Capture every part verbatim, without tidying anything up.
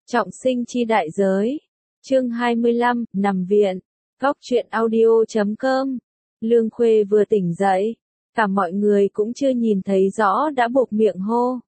Trọng sinh chi đại giới. Chương hai mươi lăm, nằm viện. Góc truyện audio chấm com. Lương Khuê vừa tỉnh dậy, cả mọi người cũng chưa nhìn thấy rõ đã buộc miệng hô.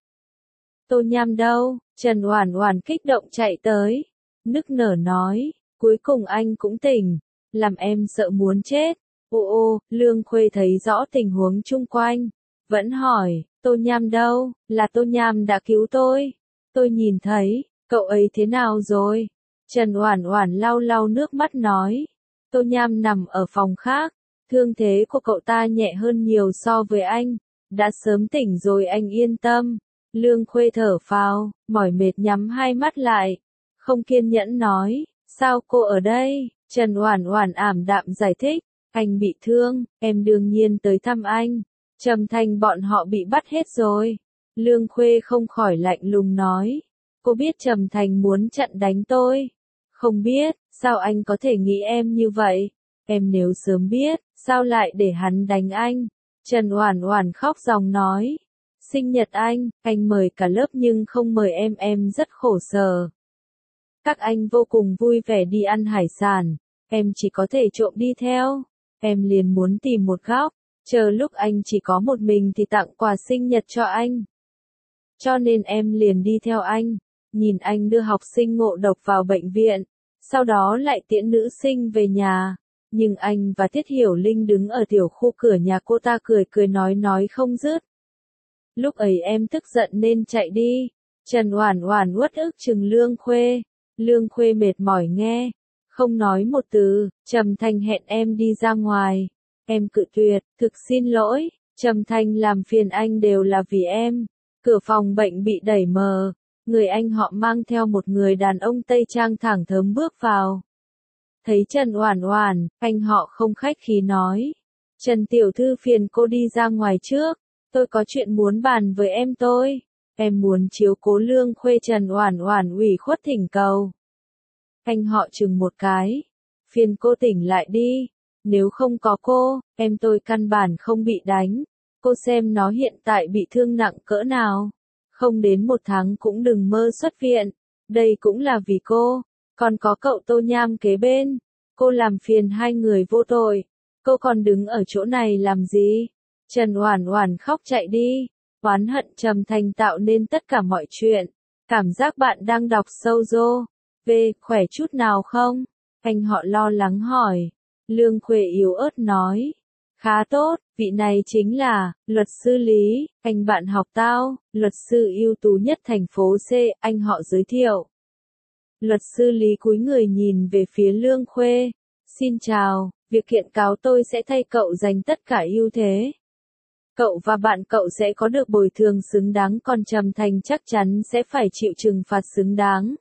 Tô Nham đâu? Trần Oản Oản kích động chạy tới, nức nở nói, cuối cùng anh cũng tỉnh, làm em sợ muốn chết. Ô ô, Lương Khuê thấy rõ tình huống chung quanh, vẫn hỏi, Tô Nham đâu? Là Tô Nham đã cứu tôi. Tôi nhìn thấy, cậu ấy thế nào rồi? Trần Oản Oản lau lau nước mắt nói, Tô Nham nằm ở phòng khác, thương thế của cậu ta nhẹ hơn nhiều so với anh, đã sớm tỉnh rồi anh yên tâm. Lương Khuê thở phào, mỏi mệt nhắm hai mắt lại, không kiên nhẫn nói, sao cô ở đây? Trần Oản Oản ảm đạm giải thích, anh bị thương, em đương nhiên tới thăm anh. Trầm Thành bọn họ bị bắt hết rồi. Lương Khuê không khỏi lạnh lùng nói, cô biết Trầm Thành muốn chặn đánh tôi? Không biết, sao anh có thể nghĩ em như vậy? Em nếu sớm biết, sao lại để hắn đánh anh? Trần Oản Oản khóc ròng nói, sinh nhật anh, anh mời cả lớp nhưng không mời em, em rất khổ sở. Các anh vô cùng vui vẻ đi ăn hải sản, em chỉ có thể trộm đi theo. Em liền muốn tìm một góc, chờ lúc anh chỉ có một mình thì tặng quà sinh nhật cho anh. Cho nên em liền đi theo anh, nhìn anh đưa học sinh ngộ độc vào bệnh viện, sau đó lại tiễn nữ sinh về nhà. Nhưng anh và Tiết Hiểu Linh đứng ở tiểu khu cửa nhà cô ta cười cười nói nói không dứt. Lúc ấy em tức giận nên chạy đi. Trần Oản Oản uất ức trừng Lương Khuê. Lương Khuê mệt mỏi nghe, không nói một từ. Trầm Thành hẹn em đi ra ngoài, em cự tuyệt, thực xin lỗi. Trầm Thành làm phiền anh đều là vì em. Cửa phòng bệnh bị đẩy mờ, người anh họ mang theo một người đàn ông Tây Trang thẳng thớm bước vào. Thấy Trần Oản Oản, anh họ không khách khí nói, Trần tiểu thư phiền cô đi ra ngoài trước, tôi có chuyện muốn bàn với em tôi. Em muốn chiếu cố Lương Khuê. Trần Oản Oản ủy khuất thỉnh cầu. Anh họ chừng một cái, phiền cô tỉnh lại đi, nếu không có cô, em tôi căn bản không bị đánh. Cô xem nó hiện tại bị thương nặng cỡ nào, không đến một tháng cũng đừng mơ xuất viện. Đây cũng là vì cô, còn có cậu Tô Nham kế bên. Cô làm phiền hai người vô tội, cô còn đứng ở chỗ này làm gì? Trần Oản Oản khóc chạy đi, oán hận Trầm Thành tạo nên tất cả mọi chuyện. Cảm giác bạn đang đọc sâu rô. Về, khỏe chút nào không? Anh họ lo lắng hỏi. Lương Khuê yếu ớt nói, khá tốt, vị này chính là, luật sư Lý, anh bạn học tao, luật sư ưu tú nhất thành phố C, anh họ giới thiệu. Luật sư Lý cúi người nhìn về phía Lương Khuê, xin chào, việc kiện cáo tôi sẽ thay cậu giành tất cả ưu thế. Cậu và bạn cậu sẽ có được bồi thường xứng đáng, còn Trầm Thành chắc chắn sẽ phải chịu trừng phạt xứng đáng.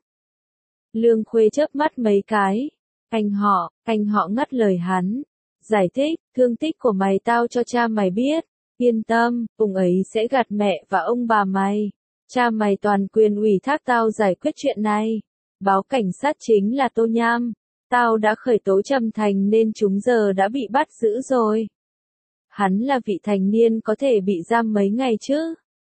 Lương Khuê chớp mắt mấy cái. Anh họ, anh họ ngắt lời hắn. Giải thích, thương tích của mày tao cho cha mày biết. Yên tâm, ông ấy sẽ gạt mẹ và ông bà mày. Cha mày toàn quyền ủy thác tao giải quyết chuyện này. Báo cảnh sát chính là Tô Nham. Tao đã khởi tố Trầm Thành nên chúng giờ đã bị bắt giữ rồi. Hắn là vị thành niên có thể bị giam mấy ngày chứ?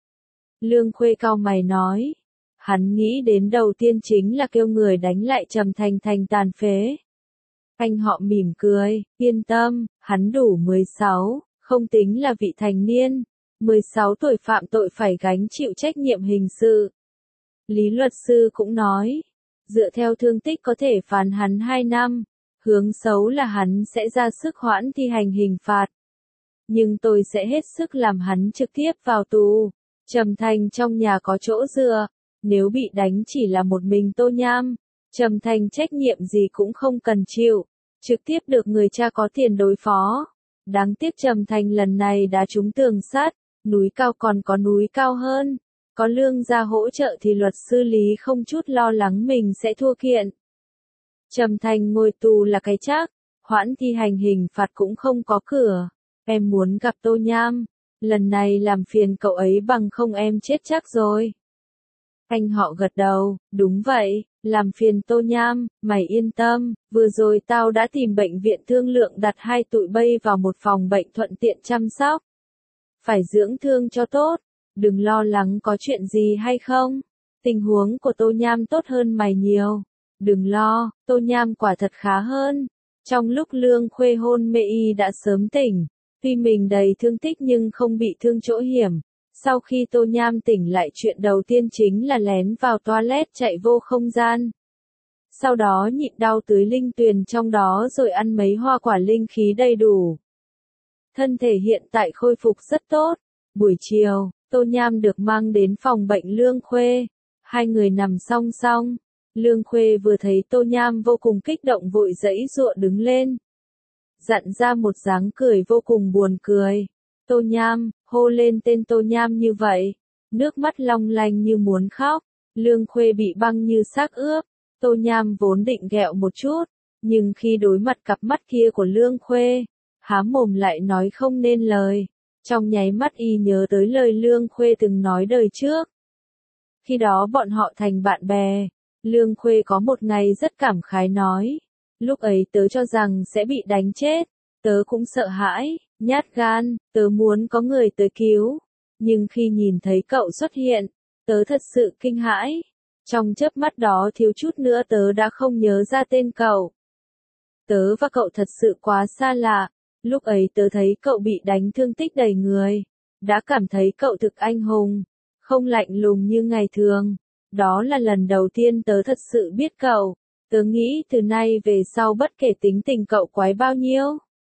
Lương Khuê cau mày nói. Hắn nghĩ đến đầu tiên chính là kêu người đánh lại Trầm Thành thành tàn phế. Anh họ mỉm cười, yên tâm, hắn đủ mười sáu, không tính là vị thành niên. mười sáu tuổi phạm tội phải gánh chịu trách nhiệm hình sự. Lý luật sư cũng nói, dựa theo thương tích có thể phán hắn hai năm, hướng xấu là hắn sẽ ra sức hoãn thi hành hình phạt. Nhưng tôi sẽ hết sức làm hắn trực tiếp vào tù. Trầm Thành trong nhà có chỗ dựa, nếu bị đánh chỉ là một mình Tô Nham, Trầm Thành trách nhiệm gì cũng không cần chịu, trực tiếp được người cha có tiền đối phó. Đáng tiếc Trầm Thành lần này đã trúng tường sắt, núi cao còn có núi cao hơn. Có Lương gia hỗ trợ thì luật sư Lý không chút lo lắng mình sẽ thua kiện. Trầm Thành ngồi tù là cái chắc, hoãn thi hành hình phạt cũng không có cửa. Em muốn gặp Tô Nham, lần này làm phiền cậu ấy bằng không em chết chắc rồi. Anh họ gật đầu, đúng vậy, làm phiền Tô Nham, mày yên tâm, vừa rồi tao đã tìm bệnh viện thương lượng đặt hai tụi bay vào một phòng bệnh thuận tiện chăm sóc. Phải dưỡng thương cho tốt, đừng lo lắng có chuyện gì hay không. Tình huống của Tô Nham tốt hơn mày nhiều. Đừng lo, Tô Nham quả thật khá hơn. Trong lúc Lương Khuê hôn mê y đã sớm tỉnh. Tuy mình đầy thương tích nhưng không bị thương chỗ hiểm. Sau khi Tô Nham tỉnh lại chuyện đầu tiên chính là lén vào toilet chạy vô không gian. Sau đó nhịn đau tưới linh tuyền trong đó rồi ăn mấy hoa quả linh khí đầy đủ. Thân thể hiện tại khôi phục rất tốt. Buổi chiều, Tô Nham được mang đến phòng bệnh Lương Khuê. Hai người nằm song song. Lương Khuê vừa thấy Tô Nham vô cùng kích động vội giãy giụa đứng lên. Dặn ra một dáng cười vô cùng buồn cười. Tô Nham, hô lên tên Tô Nham như vậy. Nước mắt long lanh như muốn khóc. Lương Khuê bị băng như xác ướp. Tô Nham vốn định ghẹo một chút. Nhưng khi đối mặt cặp mắt kia của Lương Khuê, há mồm lại nói không nên lời. Trong nháy mắt y nhớ tới lời Lương Khuê từng nói đời trước. Khi đó bọn họ thành bạn bè. Lương Khuê có một ngày rất cảm khái nói. Lúc ấy tớ cho rằng sẽ bị đánh chết. Tớ cũng sợ hãi, nhát gan, tớ muốn có người tới cứu. Nhưng khi nhìn thấy cậu xuất hiện, tớ thật sự kinh hãi. Trong chớp mắt đó thiếu chút nữa tớ đã không nhớ ra tên cậu. Tớ và cậu thật sự quá xa lạ. Lúc ấy tớ thấy cậu bị đánh thương tích đầy người. Đã cảm thấy cậu thực anh hùng. Không lạnh lùng như ngày thường. Đó là lần đầu tiên tớ thật sự biết cậu. Tớ nghĩ từ nay về sau bất kể tính tình cậu quái bao nhiêu.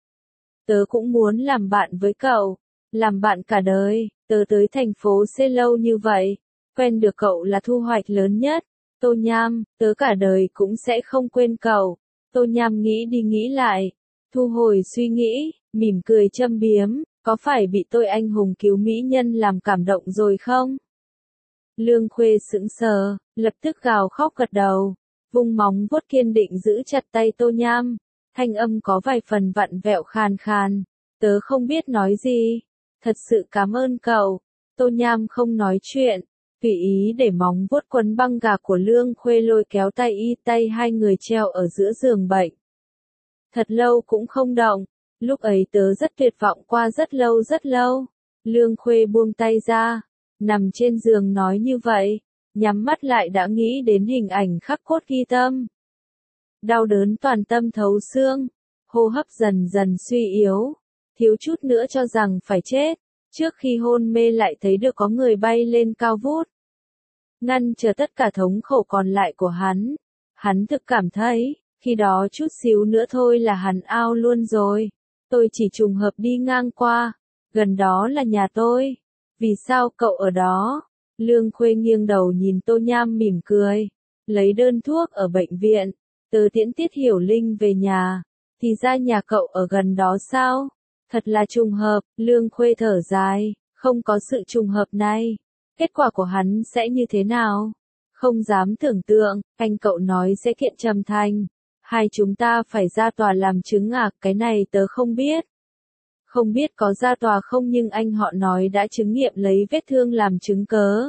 Tớ cũng muốn làm bạn với cậu. Làm bạn cả đời. Tớ tới thành phố C lâu như vậy. Quen được cậu là thu hoạch lớn nhất. Tô Nham, tớ cả đời cũng sẽ không quên cậu. Tô Nham nghĩ đi nghĩ lại. Thu hồi suy nghĩ, mỉm cười châm biếm. Có phải bị tôi anh hùng cứu mỹ nhân làm cảm động rồi không? Lương Khuê sững sờ, lập tức gào khóc gật đầu. Vung móng vuốt kiên định giữ chặt tay Tô Nham. Thanh âm có vài phần vặn vẹo khàn khàn. Tớ không biết nói gì. Thật sự cảm ơn cậu. Tô Nham không nói chuyện. Tùy ý để móng vuốt quấn băng gạc của Lương Khuê lôi kéo tay y, tay hai người treo ở giữa giường bệnh. Thật lâu cũng không động. Lúc ấy tớ rất tuyệt vọng qua rất lâu rất lâu. Lương Khuê buông tay ra. Nằm trên giường nói như vậy. Nhắm mắt lại đã nghĩ đến hình ảnh khắc cốt ghi tâm. Đau đớn toàn tâm thấu xương. Hô hấp dần dần suy yếu. Thiếu chút nữa cho rằng phải chết. Trước khi hôn mê lại thấy được có người bay lên cao vút. Ngăn chờ tất cả thống khổ còn lại của hắn. Hắn thực cảm thấy, khi đó chút xíu nữa thôi là hắn ao luôn rồi. Tôi chỉ trùng hợp đi ngang qua. Gần đó là nhà tôi. Vì sao cậu ở đó? Lương Khuê nghiêng đầu nhìn Tô Nham mỉm cười. Lấy đơn thuốc ở bệnh viện. Tớ tiễn Tiết Hiểu Linh về nhà. Thì ra nhà cậu ở gần đó sao? Thật là trùng hợp. Lương Khuê thở dài. Không có sự trùng hợp này. Kết quả của hắn sẽ như thế nào? Không dám tưởng tượng. Anh cậu nói sẽ kiện Trầm Thành. Hai chúng ta phải ra tòa làm chứng à? Cái này tớ không biết. Không biết có ra tòa không nhưng anh họ nói đã chứng nghiệm lấy vết thương làm chứng cớ.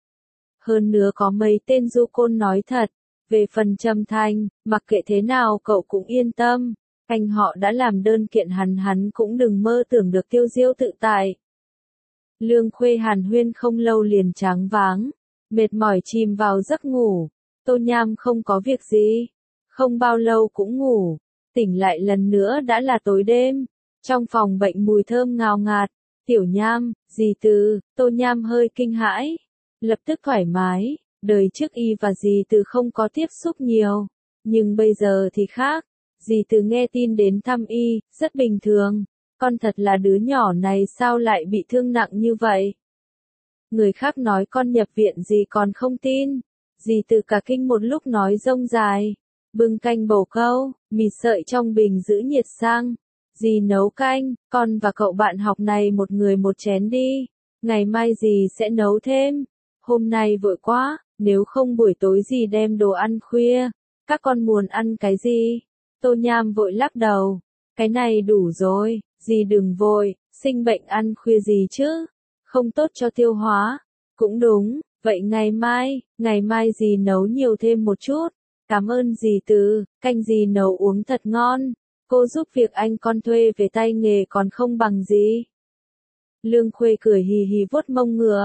Hơn nữa có mấy tên du côn nói thật. Về phần Trầm Thành, mặc kệ thế nào cậu cũng yên tâm. Anh họ đã làm đơn kiện hắn hắn cũng đừng mơ tưởng được tiêu diêu tự tại. Lương Khuê hàn huyên không lâu liền choáng váng. Mệt mỏi chìm vào giấc ngủ. Tô Nham không có việc gì. Không bao lâu cũng ngủ. Tỉnh lại lần nữa đã là tối đêm. Trong phòng bệnh mùi thơm ngào ngạt. Tiểu Nham, dì Từ, Tô Nham hơi kinh hãi. Lập tức thoải mái. Đời trước y và dì Từ không có tiếp xúc nhiều. Nhưng bây giờ thì khác. Dì Từ nghe tin đến thăm y, rất bình thường. Con thật là đứa nhỏ này sao lại bị thương nặng như vậy? Người khác nói con nhập viện dì còn không tin. Dì Từ cả kinh một lúc nói rông dài. Bưng canh bổ câu, mì sợi trong bình giữ nhiệt sang. Dì nấu canh, con và cậu bạn học này một người một chén đi. Ngày mai dì sẽ nấu thêm. Hôm nay vội quá, nếu không buổi tối dì đem đồ ăn khuya. Các con muốn ăn cái gì? Tô Nham vội lắc đầu. Cái này đủ rồi, dì đừng vội, sinh bệnh ăn khuya gì chứ? Không tốt cho tiêu hóa. Cũng đúng, vậy ngày mai, ngày mai dì nấu nhiều thêm một chút. Cảm ơn dì Từ, canh dì nấu uống thật ngon. Cô giúp việc anh con thuê về tay nghề còn không bằng gì. Lương Khuê cười hì hì vuốt mông ngựa.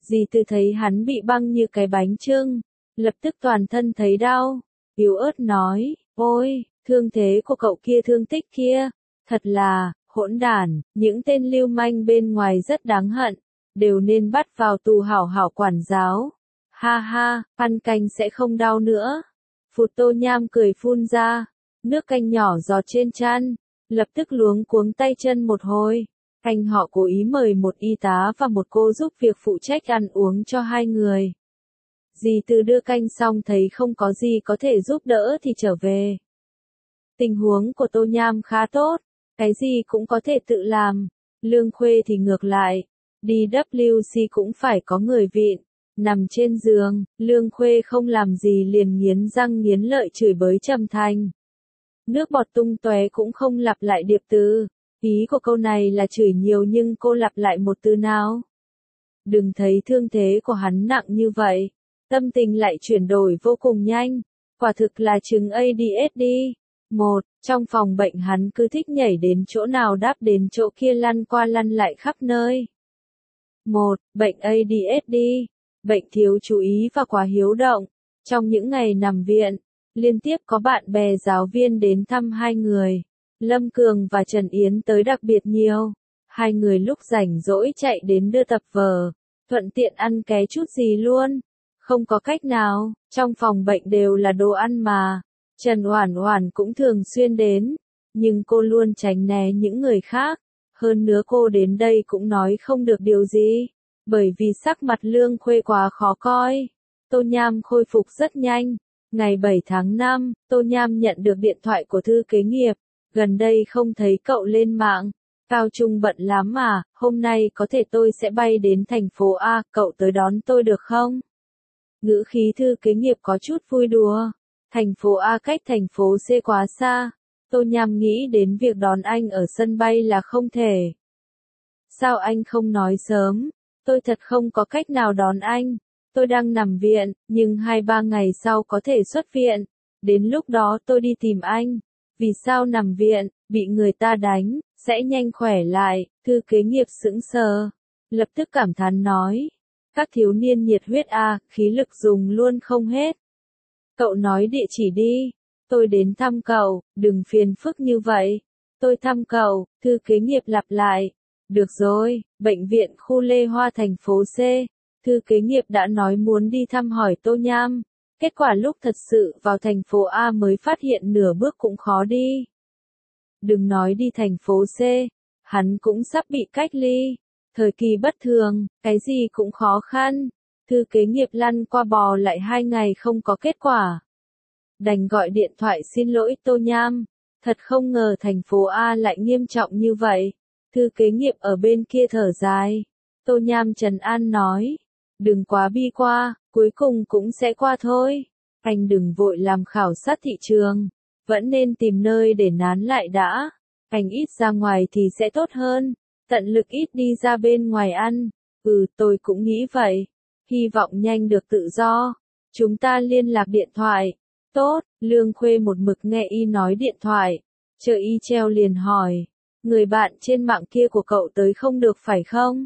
Dì Từ thấy hắn bị băng như cái bánh chưng, lập tức toàn thân thấy đau, yếu ớt nói, ôi, thương thế của cậu kia thương tích kia, thật là, hỗn đản, những tên lưu manh bên ngoài rất đáng hận, đều nên bắt vào tù hảo hảo quản giáo. Ha ha, ăn canh sẽ không đau nữa. Phụt Tô Nham cười phun ra, nước canh nhỏ giọt trên trán, lập tức luống cuống tay chân một hồi. Anh họ cố ý mời một y tá và một cô giúp việc phụ trách ăn uống cho hai người. Dì Từ đưa canh xong thấy không có gì có thể giúp đỡ thì trở về. Tình huống của Tô Nham khá tốt, cái gì cũng có thể tự làm. Lương Khuê thì ngược lại, đi vê kép xê cũng phải có người vịn. Nằm trên giường, Lương Khuê không làm gì liền nghiến răng nghiến lợi chửi bới Trầm Thành. Nước bọt tung tóe cũng không lặp lại điệp từ. Ý của câu này là chửi nhiều nhưng cô lặp lại một từ nào. Đừng thấy thương thế của hắn nặng như vậy. Tâm tình lại chuyển đổi vô cùng nhanh. Quả thực là chứng a đê ếch đê. Một, trong phòng bệnh hắn cứ thích nhảy đến chỗ nào đáp đến chỗ kia lăn qua lăn lại khắp nơi. Một, bệnh a đê ếch đê. Bệnh thiếu chú ý và quá hiếu động. Trong những ngày nằm viện, liên tiếp có bạn bè giáo viên đến thăm hai người. Lâm Cường và Trần Yến tới đặc biệt nhiều. Hai người lúc rảnh rỗi chạy đến đưa tập vở, thuận tiện ăn ké chút gì luôn. Không có cách nào, trong phòng bệnh đều là đồ ăn mà. Trần Oản Oản cũng thường xuyên đến, nhưng cô luôn tránh né những người khác. Hơn nữa cô đến đây cũng nói không được điều gì, bởi vì sắc mặt Lương Khuê quá khó coi. Tô Nham khôi phục rất nhanh. Ngày bảy tháng năm, Tô Nham nhận được điện thoại của thư kế nghiệp. Gần đây không thấy cậu lên mạng. Cao Trung bận lắm mà, hôm nay có thể tôi sẽ bay đến thành phố A, cậu tới đón tôi được không? Ngữ khí thư kế nghiệp có chút vui đùa. Thành phố A cách thành phố C quá xa. Tô Nham nghĩ đến việc đón anh ở sân bay là không thể. Sao anh không nói sớm? Tôi thật không có cách nào đón anh. Tôi đang nằm viện, nhưng hai ba ngày sau có thể xuất viện. Đến lúc đó tôi đi tìm anh. Vì sao nằm viện, bị người ta đánh, sẽ nhanh khỏe lại, thư kế nghiệp sững sờ. Lập tức cảm thán nói. Các thiếu niên nhiệt huyết a, khí lực dùng luôn không hết. Cậu nói địa chỉ đi. Tôi đến thăm cậu, đừng phiền phức như vậy. Tôi thăm cậu, thư kế nghiệp lặp lại. Được rồi, bệnh viện khu Lê Hoa thành phố C. Thư kế nghiệp đã nói muốn đi thăm hỏi Tô Nham. Kết quả lúc thật sự vào thành phố A mới phát hiện nửa bước cũng khó đi. Đừng nói đi thành phố C, hắn cũng sắp bị cách ly. Thời kỳ bất thường, cái gì cũng khó khăn. Thư kế nghiệp lăn qua bò lại hai ngày không có kết quả. Đành gọi điện thoại xin lỗi Tô Nham. Thật không ngờ thành phố A lại nghiêm trọng như vậy. Thư kế nghiệp ở bên kia thở dài. Tô Nham trấn an nói. Đừng quá bi qua, cuối cùng cũng sẽ qua thôi. Anh đừng vội làm khảo sát thị trường. Vẫn nên tìm nơi để nán lại đã. Anh ít ra ngoài thì sẽ tốt hơn. Tận lực ít đi ra bên ngoài ăn. Ừ, tôi cũng nghĩ vậy. Hy vọng nhanh được tự do. Chúng ta liên lạc điện thoại. Tốt, Lương Khuê một mực nghe y nói điện thoại. Chờ y treo liền hỏi. Người bạn trên mạng kia của cậu tới không được phải không?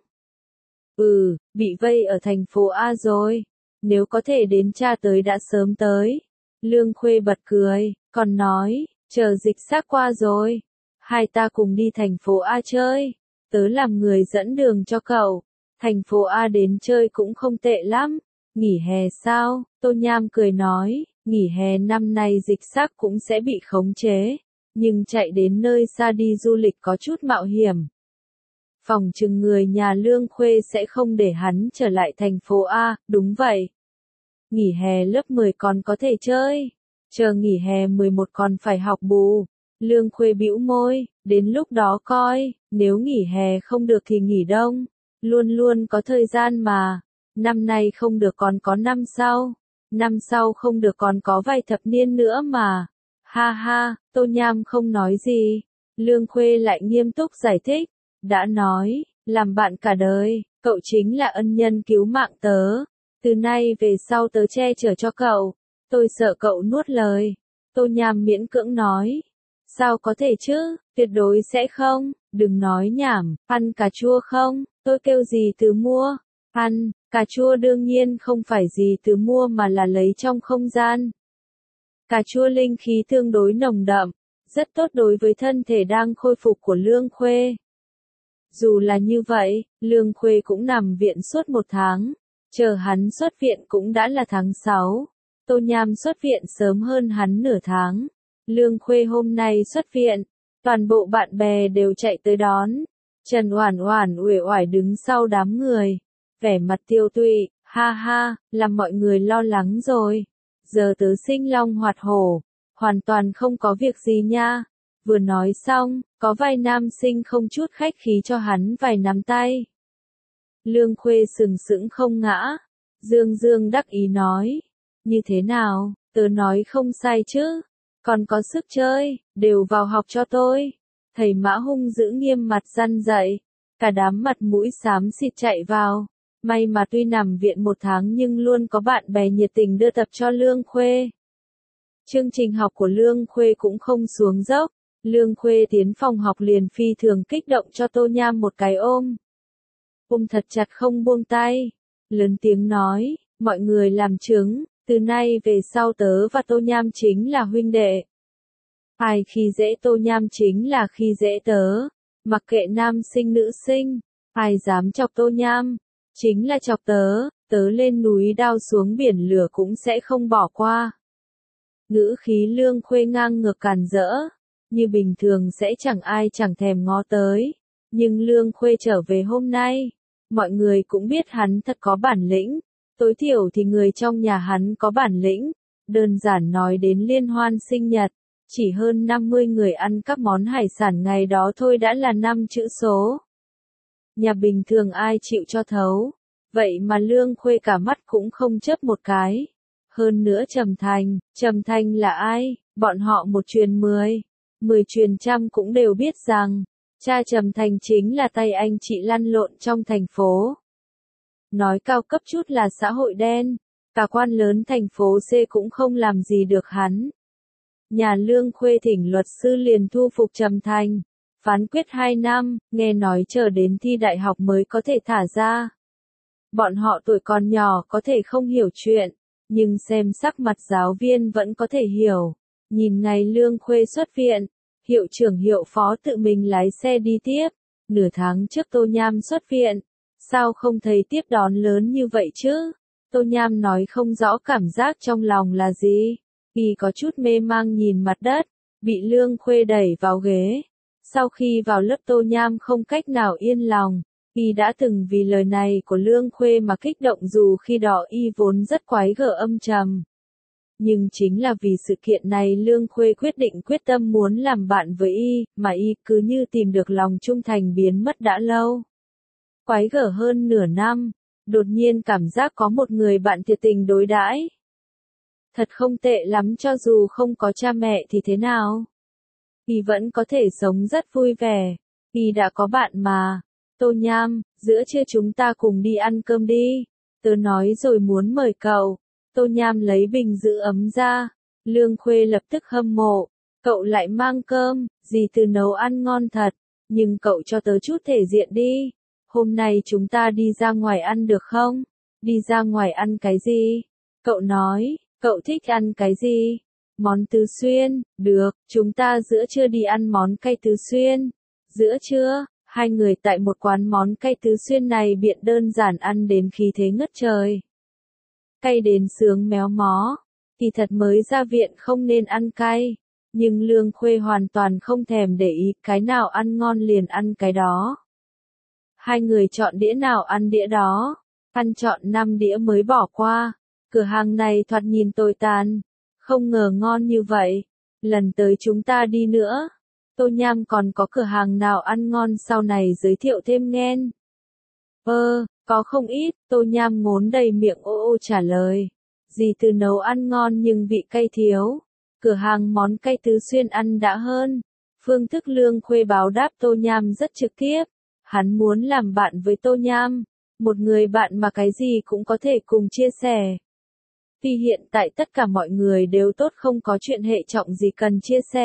Ừ, bị vây ở thành phố A rồi. Nếu có thể đến tra tới đã sớm tới. Lương Khuê bật cười, còn nói, chờ dịch xác qua rồi. Hai ta cùng đi thành phố A chơi. Tớ làm người dẫn đường cho cậu. Thành phố A đến chơi cũng không tệ lắm. Nghỉ hè sao? Tô Nham cười nói, nghỉ hè năm nay dịch xác cũng sẽ bị khống chế. Nhưng chạy đến nơi xa đi du lịch có chút mạo hiểm. Phòng chừng người nhà Lương Khuê sẽ không để hắn trở lại thành phố A, đúng vậy. Nghỉ hè lớp mười còn có thể chơi. Chờ nghỉ hè mười một còn phải học bù. Lương Khuê bĩu môi, đến lúc đó coi, nếu nghỉ hè không được thì nghỉ đông. Luôn luôn có thời gian mà. Năm nay không được còn có năm sau. Năm sau không được còn có vài thập niên nữa mà. Ha ha, Tô Nham không nói gì. Lương Khuê lại nghiêm túc giải thích. Đã nói, làm bạn cả đời, cậu chính là ân nhân cứu mạng tớ. Từ nay về sau tớ che chở cho cậu. Tôi sợ cậu nuốt lời. Tô Nham miễn cưỡng nói. Sao có thể chứ, tuyệt đối sẽ không. Đừng nói nhảm, ăn cà chua không, tôi kêu gì từ mua. Ăn, Cà chua đương nhiên không phải gì từ mua mà là lấy trong không gian. Cà chua linh khí tương đối nồng đậm, rất tốt đối với thân thể đang khôi phục của Lương Khuê. Dù là như vậy, Lương Khuê cũng nằm viện suốt một tháng, chờ hắn xuất viện cũng đã là tháng sáu. Tô Nham xuất viện sớm hơn hắn nửa tháng. Lương Khuê hôm nay xuất viện, toàn bộ bạn bè đều chạy tới đón. Trần Oản Oản uể oải đứng sau đám người, vẻ mặt tiêu tụy, ha ha, làm mọi người lo lắng rồi. Giờ tớ sinh long hoạt hổ, hoàn toàn không có việc gì nha. Vừa nói xong, có vài nam sinh không chút khách khí cho hắn vài nắm tay. Lương Khuê sừng sững không ngã, dương dương đắc ý nói, như thế nào, tớ nói không sai chứ, còn có sức chơi, đều vào học cho tôi. Thầy Mã hung dữ nghiêm mặt răn dạy, cả đám mặt mũi xám xịt chạy vào. May mà tuy nằm viện một tháng nhưng luôn có bạn bè nhiệt tình đưa tập cho Lương Khuê. Chương trình học của Lương Khuê cũng không xuống dốc. Lương Khuê tiến phòng học liền phi thường kích động cho Tô Nham một cái ôm. Ôm thật chặt không buông tay. Lớn tiếng nói, mọi người làm chứng, từ nay về sau tớ và Tô Nham chính là huynh đệ. Ai khi dễ Tô Nham chính là khi dễ tớ. Mặc kệ nam sinh nữ sinh, ai dám chọc Tô Nham, chính là chọc tớ, tớ lên núi đao xuống biển lửa cũng sẽ không bỏ qua. Ngữ khí Lương Khuê ngang ngược càn rỡ, như bình thường sẽ chẳng ai chẳng thèm ngó tới. Nhưng Lương Khuê trở về hôm nay, mọi người cũng biết hắn thật có bản lĩnh, tối thiểu thì người trong nhà hắn có bản lĩnh. Đơn giản nói đến liên hoan sinh nhật, chỉ hơn năm mươi người ăn các món hải sản ngày đó thôi đã là năm chữ số. Nhà bình thường ai chịu cho thấu, vậy mà Lương Khuê cả mắt cũng không chớp một cái. Hơn nữa Trầm Thành, Trầm Thành là ai? Bọn họ một truyền mười, mười truyền trăm cũng đều biết rằng, cha Trầm Thành chính là tay anh chị lăn lộn trong thành phố. Nói cao cấp chút là xã hội đen, cả quan lớn thành phố C cũng không làm gì được hắn. Nhà Lương Khuê thỉnh luật sư liền thu phục Trầm Thành, phán quyết hai năm, nghe nói chờ đến thi đại học mới có thể thả ra. Bọn họ tuổi còn nhỏ có thể không hiểu chuyện, nhưng xem sắc mặt giáo viên vẫn có thể hiểu. Nhìn ngày Lương Khuê xuất viện, hiệu trưởng hiệu phó tự mình lái xe đi tiếp. Nửa tháng trước Tô Nham xuất viện, sao không thấy tiếp đón lớn như vậy chứ? Tô Nham nói không rõ cảm giác trong lòng là gì. Y có chút mê mang nhìn mặt đất, bị Lương Khuê đẩy vào ghế. Sau khi vào lớp Tô Nham không cách nào yên lòng. Y đã từng vì lời này của Lương Khuê mà kích động dù khi đó Y vốn rất quái gở âm trầm. Nhưng chính là vì sự kiện này Lương Khuê quyết định quyết tâm muốn làm bạn với Y, mà Y cứ như tìm được lòng trung thành biến mất đã lâu. Quái gở hơn nửa năm, đột nhiên cảm giác có một người bạn thiệt tình đối đãi. Thật không tệ lắm cho dù không có cha mẹ thì thế nào. Y vẫn có thể sống rất vui vẻ. Y đã có bạn mà. Tô Nham, giữa trưa chúng ta cùng đi ăn cơm đi. Tớ nói rồi muốn mời cậu. Tô Nham lấy bình giữ ấm ra. Lương Khuê lập tức hâm mộ. Cậu lại mang cơm, dì từ nấu ăn ngon thật. Nhưng cậu cho tớ chút thể diện đi. Hôm nay chúng ta đi ra ngoài ăn được không? Đi ra ngoài ăn cái gì? Cậu nói, cậu thích ăn cái gì? Món Tứ Xuyên, được, chúng ta giữa trưa đi ăn món cay Tứ Xuyên. Giữa trưa, hai người tại một quán món cay Tứ Xuyên này biện đơn giản ăn đến khí thế ngất trời. Cay đến sướng méo mó, thì thật mới ra viện không nên ăn cay. Nhưng Lương Khuê hoàn toàn không thèm để ý, cái nào ăn ngon liền ăn cái đó. Hai người chọn đĩa nào ăn đĩa đó, ăn chọn năm đĩa mới bỏ qua. Cửa hàng này thoạt nhìn tồi tàn, không ngờ ngon như vậy. Lần tới chúng ta đi nữa. Tô Nham còn có cửa hàng nào ăn ngon sau này giới thiệu thêm nghen. Ơ, có không ít, Tô Nham ngốn đầy miệng ô ô trả lời. Dì từ nấu ăn ngon nhưng vị cay thiếu. Cửa hàng món cay Tứ Xuyên ăn đã hơn. Phương thức Lương Khuê báo đáp Tô Nham rất trực tiếp. Hắn muốn làm bạn với Tô Nham. Một người bạn mà cái gì cũng có thể cùng chia sẻ. Vì hiện tại tất cả mọi người đều tốt không có chuyện hệ trọng gì cần chia sẻ.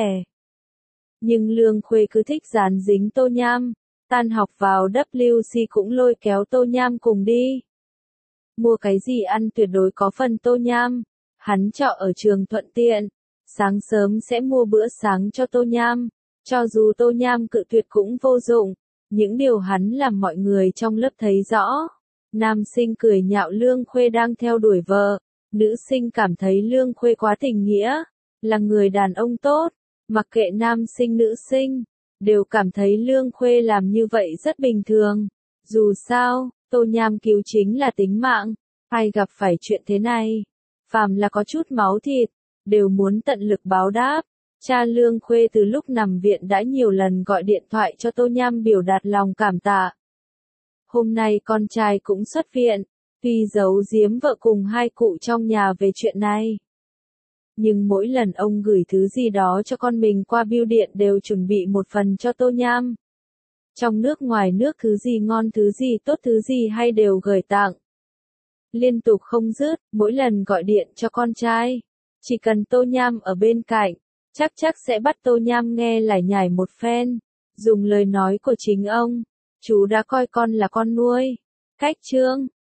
Nhưng Lương Khuê cứ thích dán dính Tô Nham. Tan học vào W C cũng lôi kéo Tô Nham cùng đi. mua cái gì ăn tuyệt đối có phần Tô Nham. Hắn trọ ở trường thuận tiện, sáng sớm sẽ mua bữa sáng cho Tô Nham, cho dù Tô Nham cự tuyệt cũng vô dụng. Những điều hắn làm mọi người trong lớp thấy rõ. Nam sinh cười nhạo Lương Khuê đang theo đuổi vợ, nữ sinh cảm thấy Lương Khuê quá tình nghĩa, là người đàn ông tốt, mặc kệ nam sinh nữ sinh, đều cảm thấy Lương Khuê làm như vậy rất bình thường. Dù sao, Tô Nham cứu chính là tính mạng, ai gặp phải chuyện thế này, phàm là có chút máu thịt, đều muốn tận lực báo đáp. Cha Lương Khuê từ lúc nằm viện đã nhiều lần gọi điện thoại cho Tô Nham biểu đạt lòng cảm tạ. Hôm nay con trai cũng xuất viện, tuy giấu giếm vợ cùng hai cụ trong nhà về chuyện này. Nhưng mỗi lần ông gửi thứ gì đó cho con mình qua bưu điện đều chuẩn bị một phần cho Tô Nham. Trong nước ngoài nước thứ gì ngon thứ gì tốt thứ gì hay đều gửi tặng. Liên tục không dứt, mỗi lần gọi điện cho con trai. Chỉ cần Tô Nham ở bên cạnh, chắc chắc sẽ bắt Tô Nham nghe lải nhải một phen. Dùng lời nói của chính ông, chú đã coi con là con nuôi. Cách chương